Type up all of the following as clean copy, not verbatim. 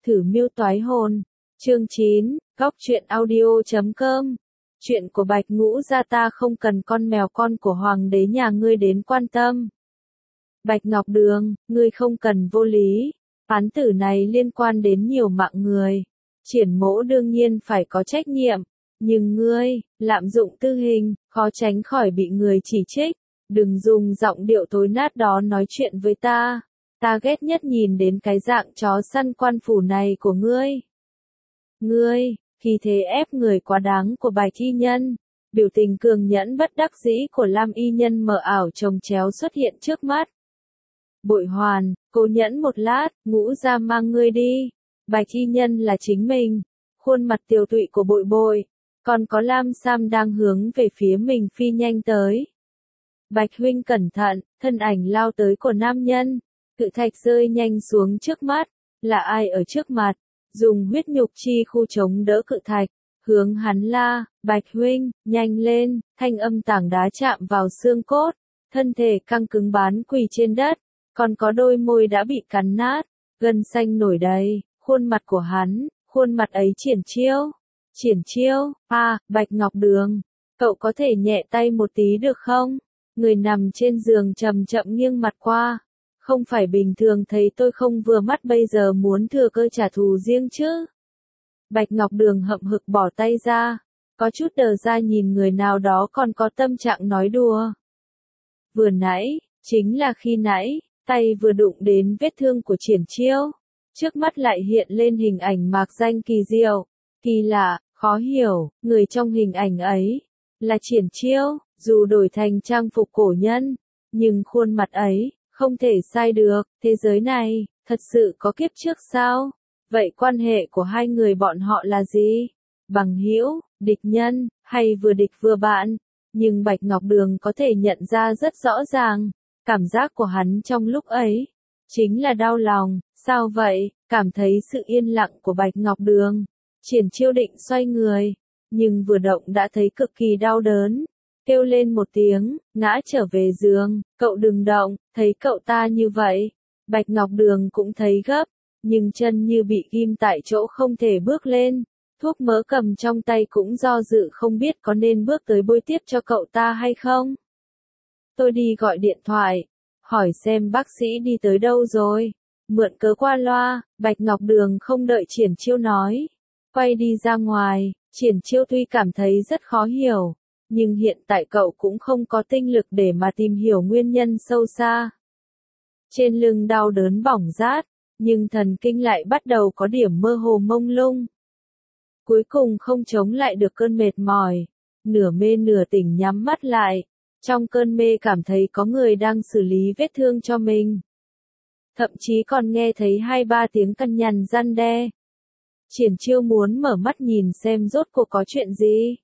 Thử mưu toái hồn. Chương 9, Góc truyện audio.com. Chuyện của Bạch Ngũ gia ta không cần con mèo con của hoàng đế nhà ngươi đến quan tâm. Bạch Ngọc Đường, ngươi không cần vô lý. Án tử này liên quan đến nhiều mạng người. Triển Mỗ đương nhiên phải có trách nhiệm. Nhưng ngươi, lạm dụng tư hình, khó tránh khỏi bị người chỉ trích. Đừng dùng giọng điệu thối nát đó nói chuyện với ta. Ta ghét nhất nhìn đến cái dạng chó săn quan phủ này của ngươi. Ngươi, khi thế ép người quá đáng của Bạch y nhân, biểu tình cường nhẫn bất đắc dĩ của Lam y nhân mờ ảo chồng chéo xuất hiện trước mắt. Bội Hoàn, cố nhẫn một lát, Ngũ gia mang ngươi đi. Bạch y nhân là chính mình, khuôn mặt tiều tụy của Bội Bội, còn có Lam Sam đang hướng về phía mình phi nhanh tới. Bạch huynh cẩn thận, thân ảnh lao tới của nam nhân, cự thạch rơi nhanh xuống trước mắt, là ai ở trước mặt, dùng huyết nhục chi khu chống đỡ cự thạch, hướng hắn la, Bạch huynh, nhanh lên, thanh âm tảng đá chạm vào xương cốt, thân thể căng cứng bán quỳ trên đất, còn có đôi môi đã bị cắn nát, gân xanh nổi đầy, khuôn mặt của hắn, khuôn mặt ấy Triển Chiêu, Bạch Ngọc Đường, cậu có thể nhẹ tay một tí được không? Người nằm trên giường chậm chậm nghiêng mặt qua. Không phải bình thường thấy tôi không vừa mắt bây giờ muốn thừa cơ trả thù riêng chứ? Bạch Ngọc Đường hậm hực bỏ tay ra, có chút đờ ra nhìn người nào đó còn có tâm trạng nói đùa. Vừa nãy, chính là khi nãy, tay vừa đụng đến vết thương của Triển Chiêu, trước mắt lại hiện lên hình ảnh mạc danh kỳ diệu, kỳ lạ, khó hiểu, người trong hình ảnh ấy là Triển Chiêu, dù đổi thành trang phục cổ nhân, nhưng khuôn mặt ấy không thể sai được. Thế giới này thật sự có kiếp trước sao? Vậy quan hệ của hai người bọn họ là gì? Bằng hữu, địch nhân, hay vừa địch vừa bạn? Nhưng Bạch Ngọc Đường có thể nhận ra rất rõ ràng, cảm giác của hắn trong lúc ấy chính là đau lòng. Sao vậy? Cảm thấy sự yên lặng của Bạch Ngọc Đường, Triển Chiêu định xoay người, nhưng vừa động đã thấy cực kỳ đau đớn, kêu lên một tiếng, ngã trở về giường. Cậu đừng động. Thấy cậu ta như vậy, Bạch Ngọc Đường cũng thấy gấp, nhưng chân như bị ghim tại chỗ không thể bước lên. Thuốc mỡ cầm trong tay cũng do dự không biết có nên bước tới bôi tiếp cho cậu ta hay không. Tôi đi gọi điện thoại, hỏi xem bác sĩ đi tới đâu rồi. Mượn cớ qua loa, Bạch Ngọc Đường không đợi Triển Chiêu nói, quay đi ra ngoài. Triển Chiêu tuy cảm thấy rất khó hiểu, nhưng hiện tại cậu cũng không có tinh lực để mà tìm hiểu nguyên nhân sâu xa. Trên lưng đau đớn bỏng rát, nhưng thần kinh lại bắt đầu có điểm mơ hồ mông lung. Cuối cùng không chống lại được cơn mệt mỏi, nửa mê nửa tỉnh nhắm mắt lại, trong cơn mê cảm thấy có người đang xử lý vết thương cho mình. Thậm chí còn nghe thấy 2-3 tiếng cằn nhằn răn đe. Triển Chiêu muốn mở mắt nhìn xem rốt cuộc có chuyện gì,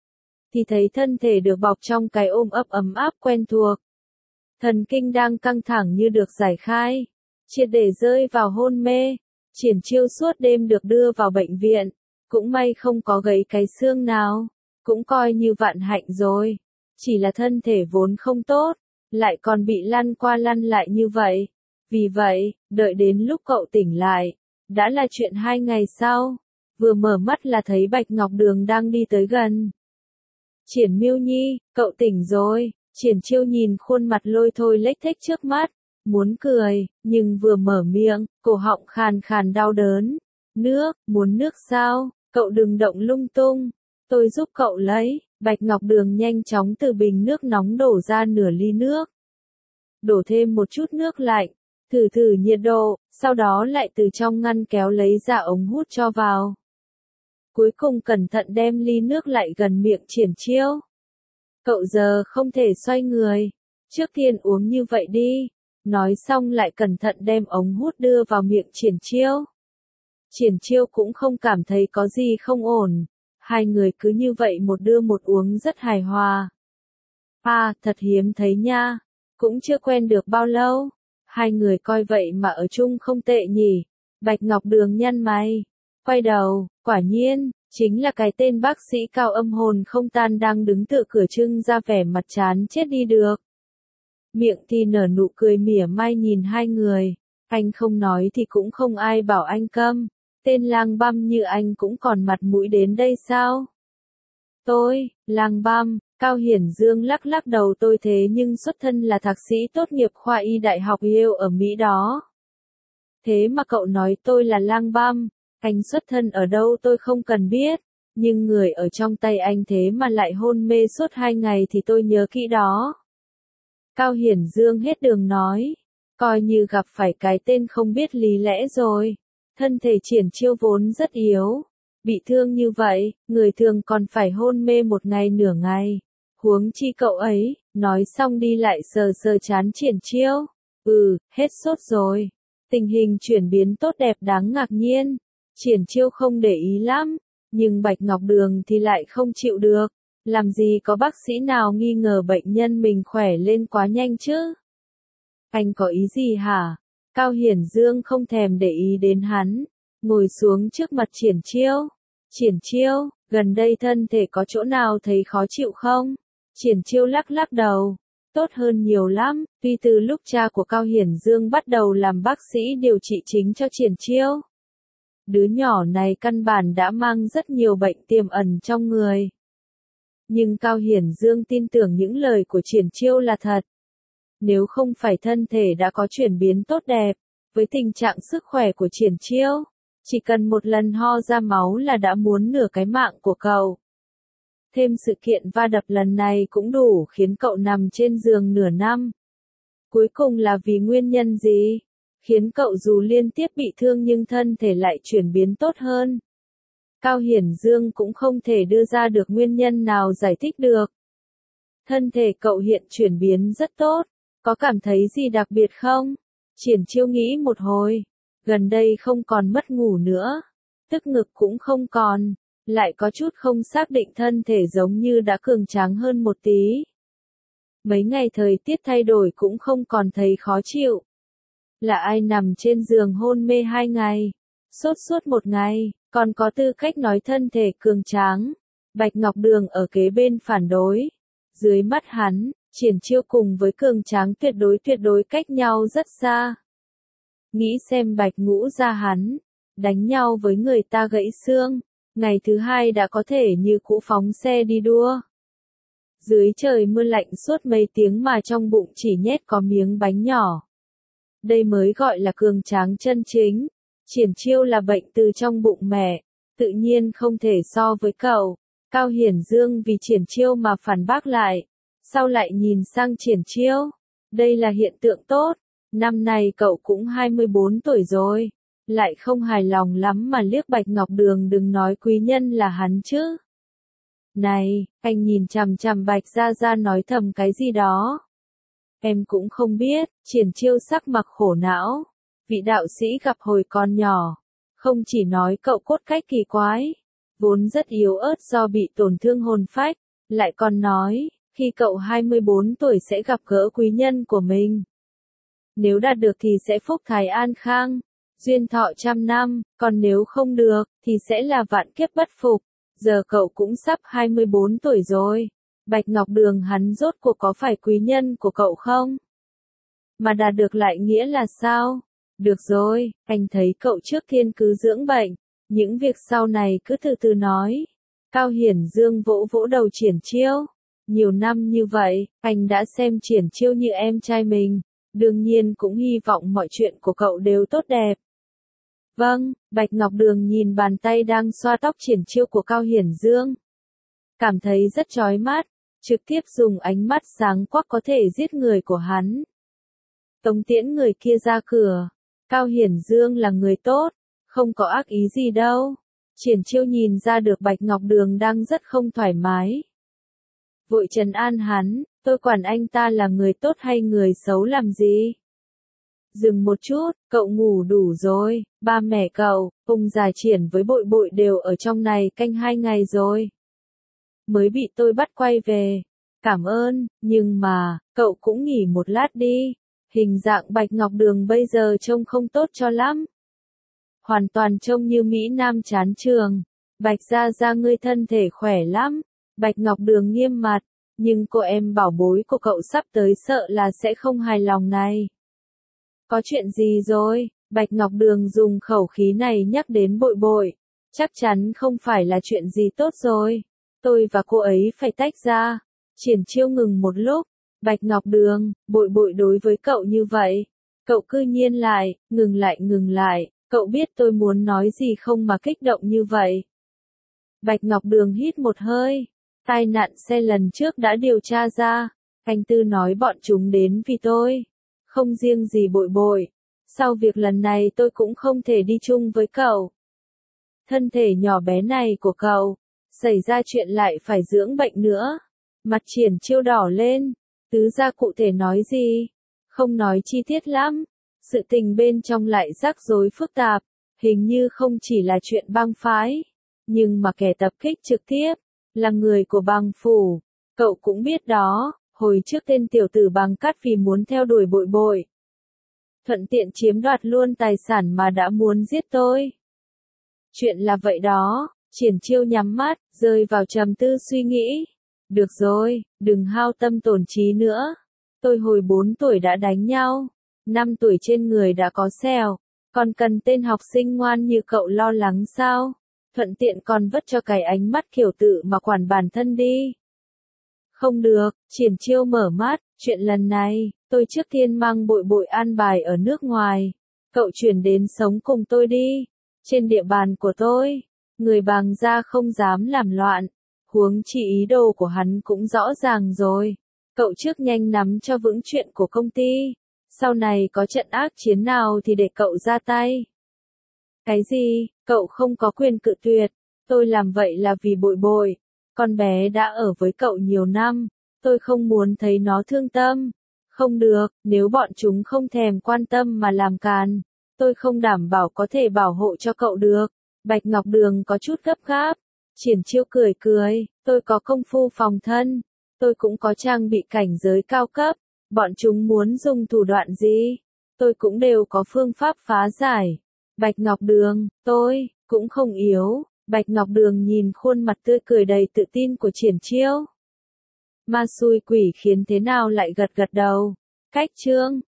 thì thấy thân thể được bọc trong cái ôm ấp ấm áp quen thuộc. Thần kinh đang căng thẳng như được giải khai, triệt để rơi vào hôn mê. Triển Chiêu suốt đêm được đưa vào bệnh viện, cũng may không có gãy cái xương nào, cũng coi như vạn hạnh rồi. Chỉ là thân thể vốn không tốt, lại còn bị lăn qua lăn lại như vậy. Vì vậy, đợi đến lúc cậu tỉnh lại, đã là chuyện 2 ngày sau. Vừa mở mắt là thấy Bạch Ngọc Đường đang đi tới gần. Triển Miêu Nhi, cậu tỉnh rồi. Triển Chiêu nhìn khuôn mặt lôi thôi lếch thếch trước mắt, muốn cười, nhưng vừa mở miệng, cổ họng khàn khàn đau đớn. Nước, muốn nước sao? Cậu đừng động lung tung, tôi giúp cậu lấy. Bạch Ngọc Đường nhanh chóng từ bình nước nóng đổ ra nửa ly nước. Đổ thêm một chút nước lạnh, thử nhiệt độ, sau đó lại từ trong ngăn kéo lấy ra ống hút cho vào. Cuối cùng cẩn thận đem ly nước lại gần miệng Triển Chiêu. Cậu giờ không thể xoay người, trước tiên uống như vậy đi. Nói xong lại cẩn thận đem ống hút đưa vào miệng Triển Chiêu. Triển Chiêu cũng không cảm thấy có gì không ổn. Hai người cứ như vậy một đưa một uống rất hài hòa. Thật hiếm thấy nha. Cũng chưa quen được bao lâu. Hai người coi vậy mà ở chung không tệ nhỉ. Bạch Ngọc Đường nhăn mày, quay đầu, quả nhiên, chính là cái tên bác sĩ cao âm hồn không tan đang đứng tựa cửa trưng ra vẻ mặt chán chết đi được. Miệng thì nở nụ cười mỉa mai nhìn hai người. Anh không nói thì cũng không ai bảo anh câm. Tên lang băm như anh cũng còn mặt mũi đến đây sao? Tôi, lang băm, Cao Hiển Dương lắc lắc đầu, tôi thế nhưng xuất thân là thạc sĩ tốt nghiệp khoa y đại học Yale ở Mỹ đó. Thế mà cậu nói tôi là lang băm, anh xuất thân ở đâu tôi không cần biết, nhưng người ở trong tay anh thế mà lại hôn mê suốt 2 ngày thì tôi nhớ kỹ đó. Cao Hiển Dương hết đường nói, coi như gặp phải cái tên không biết lý lẽ rồi. Thân thể Triển Chiêu vốn rất yếu, bị thương như vậy, người thường còn phải hôn mê 1 ngày nửa ngày. Huống chi cậu ấy, nói xong đi lại sờ sờ trán Triển Chiêu. Hết sốt rồi. Tình hình chuyển biến tốt đẹp đáng ngạc nhiên. Triển Chiêu không để ý lắm, nhưng Bạch Ngọc Đường thì lại không chịu được. Làm gì có bác sĩ nào nghi ngờ bệnh nhân mình khỏe lên quá nhanh chứ? Anh có ý gì hả? Cao Hiển Dương không thèm để ý đến hắn, ngồi xuống trước mặt Triển Chiêu. Triển Chiêu, gần đây thân thể có chỗ nào thấy khó chịu không? Triển Chiêu lắc lắc đầu. Tốt hơn nhiều lắm, tuy từ lúc cha của Cao Hiển Dương bắt đầu làm bác sĩ điều trị chính cho Triển Chiêu. Đứa nhỏ này căn bản đã mang rất nhiều bệnh tiềm ẩn trong người. Nhưng Cao Hiển Dương tin tưởng những lời của Triển Chiêu là thật. Nếu không phải thân thể đã có chuyển biến tốt đẹp, với tình trạng sức khỏe của Triển Chiêu, chỉ cần một lần ho ra máu là đã muốn nửa cái mạng của cậu. Thêm sự kiện va đập lần này cũng đủ khiến cậu nằm trên giường nửa năm. Cuối cùng là vì nguyên nhân gì? Khiến cậu dù liên tiếp bị thương nhưng thân thể lại chuyển biến tốt hơn. Cao Hiển Dương cũng không thể đưa ra được nguyên nhân nào giải thích được. Thân thể cậu hiện chuyển biến rất tốt, có cảm thấy gì đặc biệt không? Triển Chiêu nghĩ một hồi, gần đây không còn mất ngủ nữa, tức ngực cũng không còn, lại có chút không xác định, thân thể giống như đã cường tráng hơn một tí. Mấy ngày thời tiết thay đổi cũng không còn thấy khó chịu. Là ai nằm trên giường hôn mê 2 ngày, sốt suốt 1 ngày, còn có tư cách nói thân thể cường tráng? Bạch Ngọc Đường ở kế bên phản đối. Dưới mắt hắn, Triển Chiêu cùng với cường tráng tuyệt đối cách nhau rất xa. Nghĩ xem Bạch Ngũ Gia hắn, đánh nhau với người ta gãy xương, ngày thứ 2 đã có thể như cũ phóng xe đi đua. Dưới trời mưa lạnh suốt mấy tiếng mà trong bụng chỉ nhét có miếng bánh nhỏ. Đây mới gọi là cường tráng chân chính. Triển Chiêu là bệnh từ trong bụng mẹ, tự nhiên không thể so với cậu. Cao Hiển Dương vì Triển Chiêu mà phản bác lại, sau lại nhìn sang Triển Chiêu. Đây là hiện tượng tốt, năm nay cậu cũng 24 tuổi rồi, lại không hài lòng lắm mà liếc Bạch Ngọc Đường, đừng nói quý nhân là hắn chứ. Này, anh nhìn chằm chằm Bạch Gia Gia nói thầm cái gì đó. Em cũng không biết. Triển Chiêu sắc mặt khổ não. Vị đạo sĩ gặp hồi còn nhỏ, không chỉ nói cậu cốt cách kỳ quái, vốn rất yếu ớt do bị tổn thương hồn phách, lại còn nói, khi cậu 24 tuổi sẽ gặp gỡ quý nhân của mình. Nếu đạt được thì sẽ phúc thái an khang, duyên thọ 100 năm, còn nếu không được, thì sẽ là vạn kiếp bất phục. Giờ cậu cũng sắp 24 tuổi rồi. Bạch Ngọc Đường hắn rốt cuộc có phải quý nhân của cậu không? Mà đạt được lại nghĩa là sao? Được rồi, anh thấy cậu trước tiên cứ dưỡng bệnh, những việc sau này cứ từ từ nói. Cao Hiển Dương vỗ vỗ đầu Triển Chiêu. Nhiều năm như vậy, anh đã xem Triển Chiêu như em trai mình, đương nhiên cũng hy vọng mọi chuyện của cậu đều tốt đẹp. Vâng, Bạch Ngọc Đường nhìn bàn tay đang xoa tóc Triển Chiêu của Cao Hiển Dương. Cảm thấy rất chói mắt, trực tiếp dùng ánh mắt sáng quắc có thể giết người của hắn. Tống tiễn người kia ra cửa. Cao Hiển Dương là người tốt, không có ác ý gì đâu. Triển Chiêu nhìn ra được Bạch Ngọc Đường đang rất không thoải mái. Vội trấn an hắn, tôi quản anh ta là người tốt hay người xấu làm gì? Dừng một chút, cậu ngủ đủ rồi, ba mẹ cậu, Phùng Già Triển với Bội Bội đều ở trong này canh 2 ngày rồi. Mới bị tôi bắt quay về. Cảm ơn, nhưng mà, cậu cũng nghỉ một lát đi. Hình dạng Bạch Ngọc Đường bây giờ trông không tốt cho lắm. Hoàn toàn trông như Mỹ Nam chán trường. Bạch Gia Gia ngươi thân thể khỏe lắm. Bạch Ngọc Đường nghiêm mặt, nhưng cô em bảo bối của cậu sắp tới sợ là sẽ không hài lòng này. Có chuyện gì rồi? Bạch Ngọc Đường dùng khẩu khí này nhắc đến Bội Bội. Chắc chắn không phải là chuyện gì tốt rồi. Tôi và cô ấy phải tách ra. Triển Chiêu ngừng một lúc. Bạch Ngọc Đường, Bội Bội đối với cậu như vậy. Cậu cư nhiên lại, ngừng lại. Cậu biết tôi muốn nói gì không mà kích động như vậy. Bạch Ngọc Đường hít một hơi. Tai nạn xe lần trước đã điều tra ra. Anh Tư nói bọn chúng đến vì tôi. Không riêng gì Bội Bội. Sau việc lần này tôi cũng không thể đi chung với cậu. Thân thể nhỏ bé này của cậu, xảy ra chuyện lại phải dưỡng bệnh nữa. Mặt Triển Chiêu đỏ lên. Tứ gia cụ thể nói gì? Không nói chi tiết lắm. Sự tình bên trong lại rắc rối phức tạp. Hình như không chỉ là chuyện bang phái. Nhưng mà kẻ tập kích trực tiếp, là người của bang phủ. Cậu cũng biết đó, hồi trước tên tiểu tử Bàng Cát vì muốn theo đuổi Bội Bội. Thuận tiện chiếm đoạt luôn tài sản mà đã muốn giết tôi. Chuyện là vậy đó, Triển Chiêu nhắm mắt, rơi vào trầm tư suy nghĩ. Được rồi, đừng hao tâm tổn trí nữa. Tôi hồi 4 tuổi đã đánh nhau, 5 tuổi trên người đã có sẹo. Còn cần tên học sinh ngoan như cậu lo lắng sao? Thuận tiện còn vất cho cái ánh mắt kiểu tự mà quản bản thân đi. Không được, Triển Chiêu mở mắt, chuyện lần này, tôi trước tiên mang Bội Bội an bài ở nước ngoài. Cậu chuyển đến sống cùng tôi đi. Trên địa bàn của tôi, người Bàng gia không dám làm loạn. Huống chi ý đồ của hắn cũng rõ ràng rồi. Cậu trước nhanh nắm cho vững chuyện của công ty. Sau này có trận ác chiến nào thì để cậu ra tay. Cái gì, cậu không có quyền cự tuyệt. Tôi làm vậy là vì Bội Bội. Con bé đã ở với cậu nhiều năm. Tôi không muốn thấy nó thương tâm. Không được, nếu bọn chúng không thèm quan tâm mà làm càn. Tôi không đảm bảo có thể bảo hộ cho cậu được. Bạch Ngọc Đường có chút gấp gáp. Triển Chiêu cười cười, tôi có công phu phòng thân. Tôi cũng có trang bị cảnh giới cao cấp. Bọn chúng muốn dùng thủ đoạn gì? Tôi cũng đều có phương pháp phá giải. Bạch Ngọc Đường, tôi, cũng không yếu. Bạch Ngọc Đường nhìn khuôn mặt tươi cười đầy tự tin của Triển Chiêu. Ma xui quỷ khiến thế nào lại gật gật đầu. Cách chương